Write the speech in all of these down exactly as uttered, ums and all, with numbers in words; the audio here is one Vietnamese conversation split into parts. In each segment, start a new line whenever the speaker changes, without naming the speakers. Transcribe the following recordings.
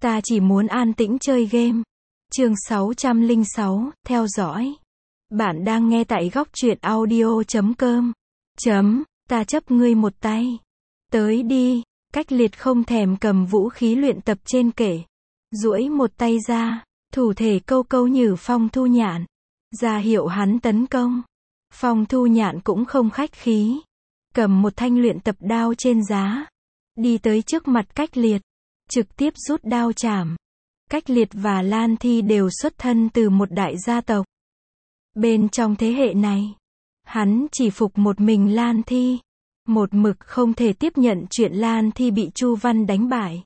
Ta chỉ muốn an tĩnh chơi game. Chương sáu trăm lẻ sáu, theo dõi. Bạn đang nghe tại góc truyện audio chấm com. Chấm, ta chấp ngươi một tay. Tới đi, Cách Liệt không thèm cầm vũ khí luyện tập trên kệ. Duỗi một tay ra, thủ thể câu câu như Phong Thu Nhạn. Ra hiệu hắn tấn công. Phong Thu Nhạn cũng không khách khí. Cầm một thanh luyện tập đao trên giá. Đi tới trước mặt Cách Liệt. Trực tiếp rút đao chảm. Cách Liệt và Lan Thi đều xuất thân từ một đại gia tộc. Bên trong thế hệ này, hắn chỉ phục một mình Lan Thi. Một mực không thể tiếp nhận chuyện Lan Thi bị Chu Văn đánh bại.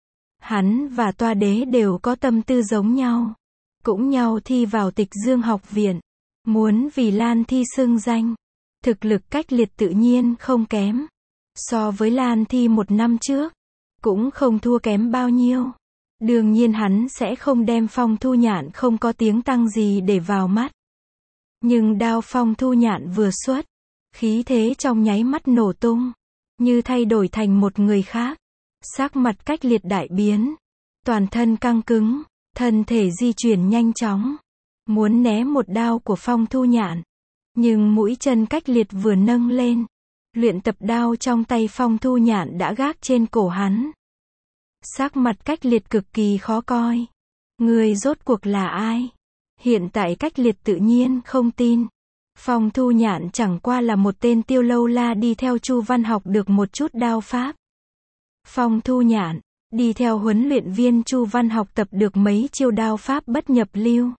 Hắn và Toa Đế đều có tâm tư giống nhau. Cũng nhau thi vào Tịch Dương học viện. Muốn vì Lan Thi xưng danh. Thực lực Cách Liệt tự nhiên không kém. So với Lan Thi một năm trước, cũng không thua kém bao nhiêu. Đương nhiên hắn sẽ không đem Phong Thu Nhạn không có tiếng tăm gì để vào mắt. Nhưng đao Phong Thu Nhạn vừa xuất, khí thế trong nháy mắt nổ tung, như thay đổi thành một người khác. Sắc mặt Cách Liệt đại biến, toàn thân căng cứng, thân thể di chuyển nhanh chóng, muốn né một đao của Phong Thu Nhạn. Nhưng mũi chân Cách Liệt vừa nâng lên, luyện tập đao trong tay Phong Thu Nhạn đã gác trên cổ hắn. Sắc mặt Cách Liệt cực kỳ khó coi. Người rốt cuộc là ai? Hiện tại Cách Liệt tự nhiên không tin. Phong Thu Nhạn chẳng qua là một tên tiêu lâu la đi theo Chu Văn học được một chút đao pháp. Phong Thu Nhạn đi theo huấn luyện viên Chu Văn học tập được mấy chiêu đao pháp bất nhập lưu.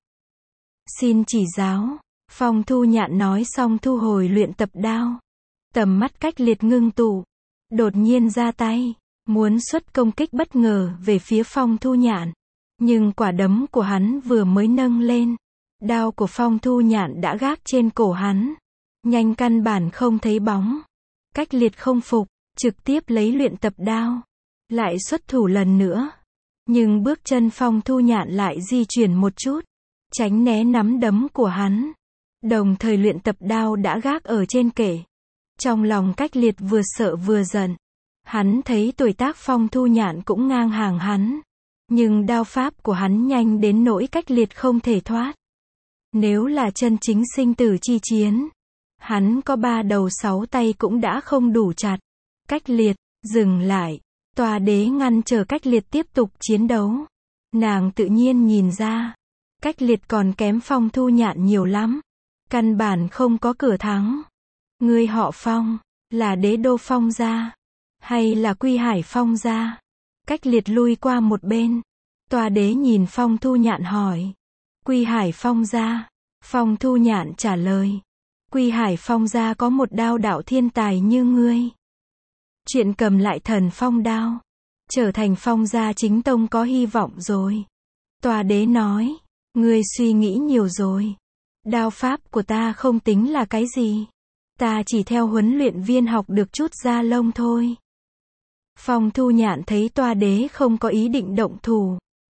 Xin chỉ giáo. Phong Thu Nhạn nói xong thu hồi luyện tập đao. Tầm mắt Cách Liệt ngưng tụ, đột nhiên ra tay, muốn xuất công kích bất ngờ về phía Phong Thu Nhạn. Nhưng quả đấm của hắn vừa mới nâng lên, đao của Phong Thu Nhạn đã gác trên cổ hắn. Nhanh căn bản không thấy bóng. Cách Liệt không phục, trực tiếp lấy luyện tập đao, lại xuất thủ lần nữa. Nhưng bước chân Phong Thu Nhạn lại di chuyển một chút, tránh né nắm đấm của hắn. Đồng thời luyện tập đao đã gác ở trên kệ. Trong lòng Cách Liệt vừa sợ vừa giận. Hắn thấy tuổi tác Phong Thu Nhạn cũng ngang hàng hắn. Nhưng đao pháp của hắn nhanh đến nỗi Cách Liệt không thể thoát. Nếu là chân chính sinh tử chi chiến, hắn có ba đầu sáu tay cũng đã không đủ chặt. Cách Liệt, dừng lại. Toa Đế ngăn chờ Cách Liệt tiếp tục chiến đấu. Nàng tự nhiên nhìn ra, Cách Liệt còn kém Phong Thu Nhạn nhiều lắm. Căn bản không có cửa thắng. Ngươi họ Phong, là Đế đô Phong gia, hay là Quy Hải Phong gia? Cách Liệt lui qua một bên. Toa Đế nhìn Phong Thu Nhạn hỏi. Quy Hải Phong gia. Phong Thu Nhạn trả lời. Quy Hải Phong gia có một đao đạo thiên tài như ngươi. Chuyện cầm lại thần phong đao, trở thành Phong gia chính tông có hy vọng rồi. Toa Đế nói. Ngươi suy nghĩ nhiều rồi. Đao pháp của ta không tính là cái gì. Ta chỉ theo huấn luyện viên học được chút da lông thôi. Phong Thu Nhạn thấy Toa Đế không có ý định động thủ,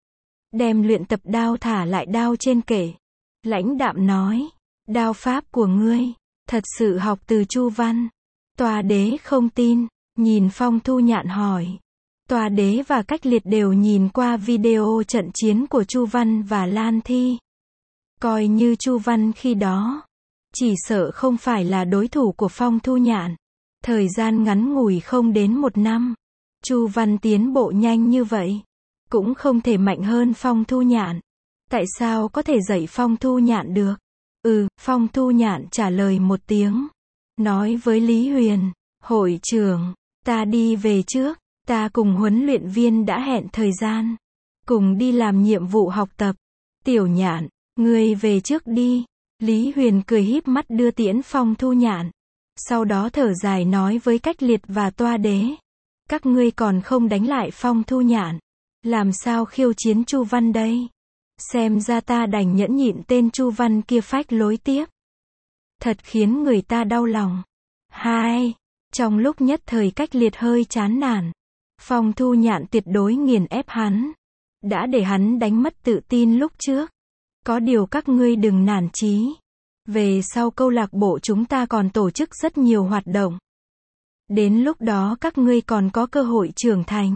đem luyện tập đao thả lại đao trên kệ. Lãnh đạm nói. Đao pháp của ngươi, thật sự học từ Chu Văn? Toa Đế không tin, nhìn Phong Thu Nhạn hỏi. Toa Đế và Cách Liệt đều nhìn qua video trận chiến của Chu Văn và Lan Thi. Coi như Chu Văn khi đó, chỉ sợ không phải là đối thủ của Phong Thu Nhạn. Thời gian ngắn ngủi không đến một năm, Chu Văn tiến bộ nhanh như vậy, cũng không thể mạnh hơn Phong Thu Nhạn. Tại sao có thể dạy Phong Thu Nhạn được? Ừ, Phong Thu Nhạn trả lời một tiếng. Nói với Lý Huyền, hội trưởng, ta đi về trước. Ta cùng huấn luyện viên đã hẹn thời gian, cùng đi làm nhiệm vụ học tập. Tiểu Nhạn, ngươi về trước đi. Lý Huyền cười híp mắt đưa tiễn Phong Thu Nhạn. Sau đó thở dài nói với Cách Liệt và Toa Đế. Các ngươi còn không đánh lại Phong Thu Nhạn, làm sao khiêu chiến Chu Văn đây? Xem ra ta đành nhẫn nhịn tên Chu Văn kia phách lối tiếp. Thật khiến người ta đau lòng. Hai, trong lúc nhất thời Cách Liệt hơi chán nản. Phong Thu Nhạn tuyệt đối nghiền ép hắn. Đã để hắn đánh mất tự tin lúc trước. Có điều các ngươi đừng nản chí. Về sau câu lạc bộ chúng ta còn tổ chức rất nhiều hoạt động. Đến lúc đó các ngươi còn có cơ hội trưởng thành.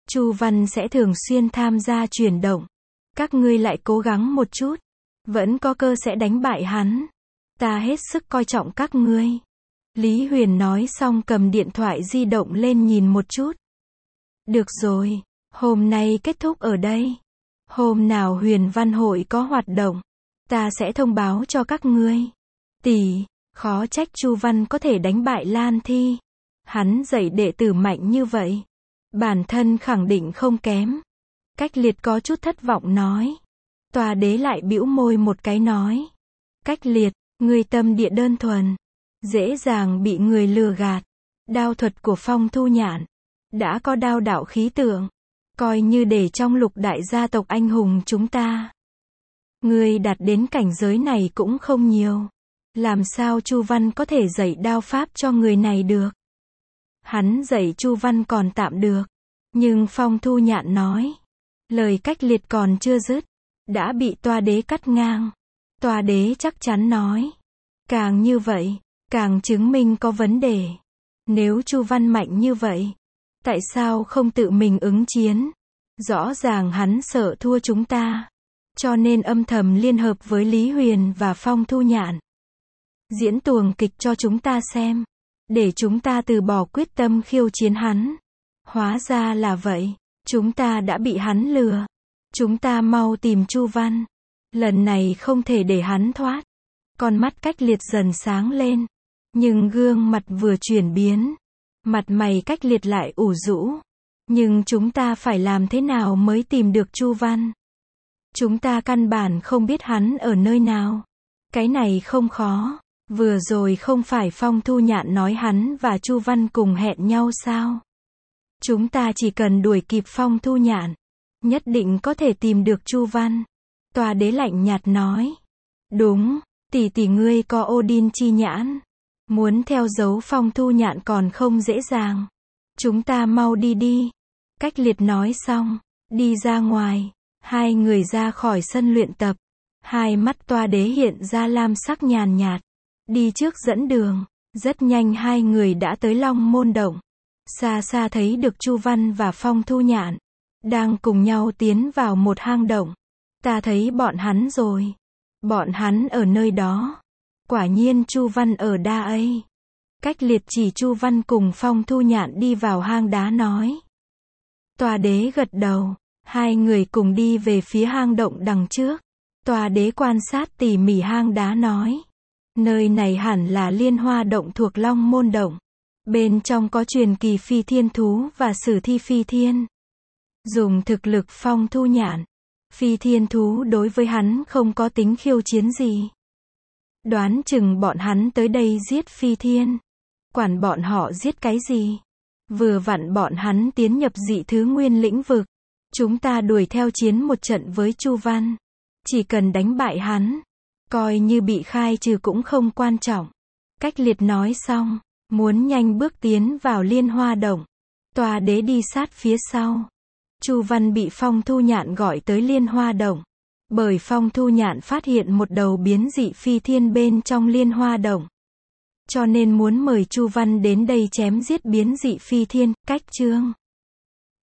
Chu Văn sẽ thường xuyên tham gia chuyển động. Các ngươi lại cố gắng một chút, vẫn có cơ sẽ đánh bại hắn. Ta hết sức coi trọng các ngươi. Lý Huyền nói xong cầm điện thoại di động lên nhìn một chút. Được rồi, hôm nay kết thúc ở đây. Hôm nào Huyền Văn hội có hoạt động, ta sẽ thông báo cho các ngươi. Tỷ, khó trách Chu Văn có thể đánh bại Lan Thi. Hắn dạy đệ tử mạnh như vậy, bản thân khẳng định không kém. Cách Liệt có chút thất vọng nói. Tòa đế lại bĩu môi một cái nói. Cách Liệt, ngươi tâm địa đơn thuần, dễ dàng bị người lừa gạt. Đao thuật của Phong Thu Nhạn đã có đao đạo khí tượng, coi như để trong lục đại gia tộc anh hùng chúng ta. Ngươi đạt đến cảnh giới này cũng không nhiều. Làm sao Chu Văn có thể dạy đao pháp cho người này được? Hắn dạy Chu Văn còn tạm được, nhưng Phong Thu Nhạn nói. Lời Cách Liệt còn chưa dứt, đã bị Toa đế cắt ngang. Toa đế chắc chắn nói. Càng như vậy, càng chứng minh có vấn đề. Nếu Chu Văn mạnh như vậy, tại sao không tự mình ứng chiến? Rõ ràng hắn sợ thua chúng ta, cho nên âm thầm liên hợp với Lý Huyền và Phong Thu Nhạn. Diễn tuồng kịch cho chúng ta xem, để chúng ta từ bỏ quyết tâm khiêu chiến hắn. Hóa ra là vậy, chúng ta đã bị hắn lừa. Chúng ta mau tìm Chu Văn. Lần này không thể để hắn thoát. Con mắt Cách Liệt dần sáng lên, nhưng gương mặt vừa chuyển biến, mặt mày Cách Liệt lại ủ rũ. Nhưng chúng ta phải làm thế nào mới tìm được Chu Văn? Chúng ta căn bản không biết hắn ở nơi nào. Cái này không khó. Vừa rồi không phải Phong Thu Nhạn nói hắn và Chu Văn cùng hẹn nhau sao? Chúng ta chỉ cần đuổi kịp Phong Thu Nhạn, nhất định có thể tìm được Chu Văn. Tòa đế lạnh nhạt nói. Đúng, tỷ tỷ ngươi có Odin chi nhãn. Muốn theo dấu Phong Thu Nhạn còn không dễ dàng. Chúng ta mau đi đi. Cách Liệt nói xong, đi ra ngoài. Hai người ra khỏi sân luyện tập. Hai mắt Toa đế hiện ra lam sắc nhàn nhạt. Đi trước dẫn đường. Rất nhanh hai người đã tới Long Môn Động. Xa xa thấy được Chu Văn và Phong Thu Nhạn đang cùng nhau tiến vào một hang động. Ta thấy bọn hắn rồi. Bọn hắn ở nơi đó. Quả nhiên Chu Văn ở đa ấy. Cách Liệt chỉ Chu Văn cùng Phong Thu Nhạn đi vào hang đá nói. Tòa đế gật đầu. Hai người cùng đi về phía hang động đằng trước. Tòa đế quan sát tỉ mỉ hang đá nói. Nơi này hẳn là Liên Hoa Động thuộc Long Môn Động. Bên trong có truyền kỳ phi thiên thú và sử thi phi thiên. Dùng thực lực Phong Thu Nhạn, phi thiên thú đối với hắn không có tính khiêu chiến gì. Đoán chừng bọn hắn tới đây giết phi thiên. Quản bọn họ giết cái gì? Vừa vặn bọn hắn tiến nhập dị thứ nguyên lĩnh vực. Chúng ta đuổi theo chiến một trận với Chu Văn. Chỉ cần đánh bại hắn, coi như bị khai trừ cũng không quan trọng. Cách Liệt nói xong, muốn nhanh bước tiến vào Liên Hoa Động. Tòa đế đi sát phía sau. Chu Văn bị Phong Thu Nhạn gọi tới Liên Hoa Động. Bởi Phong Thu Nhạn phát hiện một đầu biến dị phi thiên bên trong Liên Hoa Động. Cho nên muốn mời Chu Văn đến đây chém giết biến dị phi thiên. Cách chương